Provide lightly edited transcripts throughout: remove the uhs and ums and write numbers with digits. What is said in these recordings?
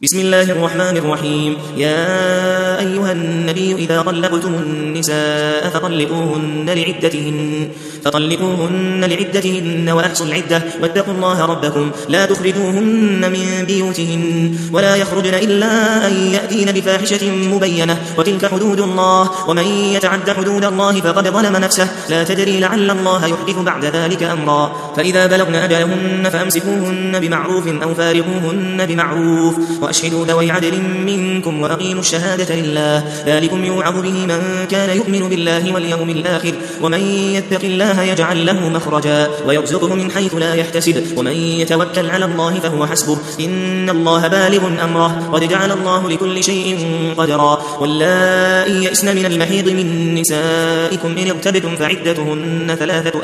بسم الله الرحمن الرحيم. يا أيها النبي إذا طلقتم النساء فطلقوهن لعدتهن وأحصوا العدة واتقوا الله ربكم لا تخرجوهن من بيوتهن ولا يخرجن إلا أن يأتين بفاحشة مبينة وتلك حدود الله ومن يتعد حدود الله فقد ظلم نفسه لا تدري لعل الله يحدث بعد ذلك أمرا. فإذا بلغن أجلهن فأمسكوهن بمعروف أو فارقوهن بمعروف وأشهدوا ذوي عدل منكم وأقيموا الشهادة لله ذلكم يوعظ به من كان يؤمن بالله واليوم الآخر ومن يتق الله يجعل له مخرجا ويرزقه من حيث لا يحتسب ومن يتوكل على الله فهو حسبه إن الله بالغ أمره قد جعل الله لكل شيء قدرا. واللائي يئسن من المحيض من نسائكم إن ارتبتم فعدتهن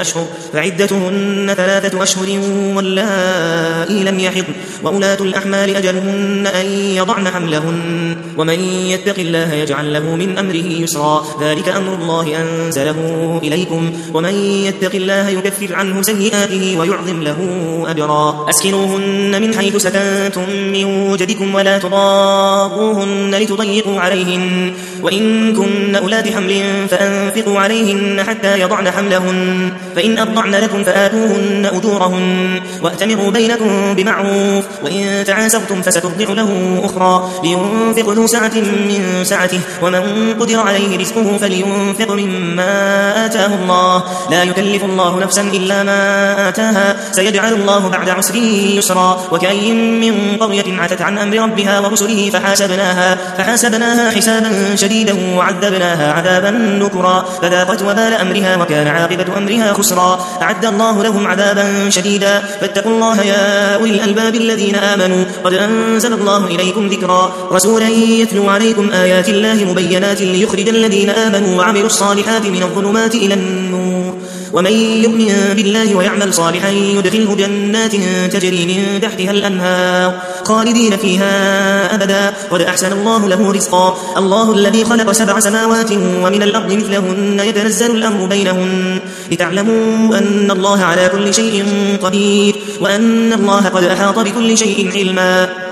ثلاثة أشهر واللائي لم يحضن وأولاة الأحمال أجلهن أن يضعن حملهن ومن يتق الله يجعل له من أمره يسرا ذلك أمر الله أنزله إليكم ومن يتق الله يكفر عنه سيئاته ويعظم له أجرا. أسكنوهن من حيث سكنتم من وجدكم ولا تضاروهن لتضيقوا عليهن وإن كن أولاد حمل فأنفقوا عليهن حتى يضعن حملهن فإن أرضعن لكم فآتوهن أجورهن وأتمروا بينكم بمعروف وإن تعاسرتم فسترضع له أخرى لينفق ذو سعة من سعته ومن قدر عليه رزقه فلينفق مما آتاه الله لا يكلف الله نفسا إلا ما آتاها سيجعل الله بعد عسر يسرا. وكأي من قرية عتت عن أمر ربها ورسله فحاسبناها حسابا شديدا وعذبناها عذابا نكرا فذاقت وبال أمرها وكان عاقبة أمرها خسرا. أعد الله لهم عذابا شديدا فاتقوا الله يا أولي الألباب الذين آمنوا قد أنزل الله إليكم ذكرا رسولا يتلو عليكم آيات الله مبينات ليخرج الذين آمنوا وعملوا الصالحات من الظلمات إلى النور ومن يؤمن بالله ويعمل صالحا يدخله جنات تجري من تحتها الأنهار خالدين فيها أبدا قد أحسن الله له رزقا. الله الذي خلق 7 سماوات ومن الأرض مثلهن يتنزل الأمر بينهن لتعلموا أن الله على كل شيء قدير وأن الله قد أحاط بكل شيء علما.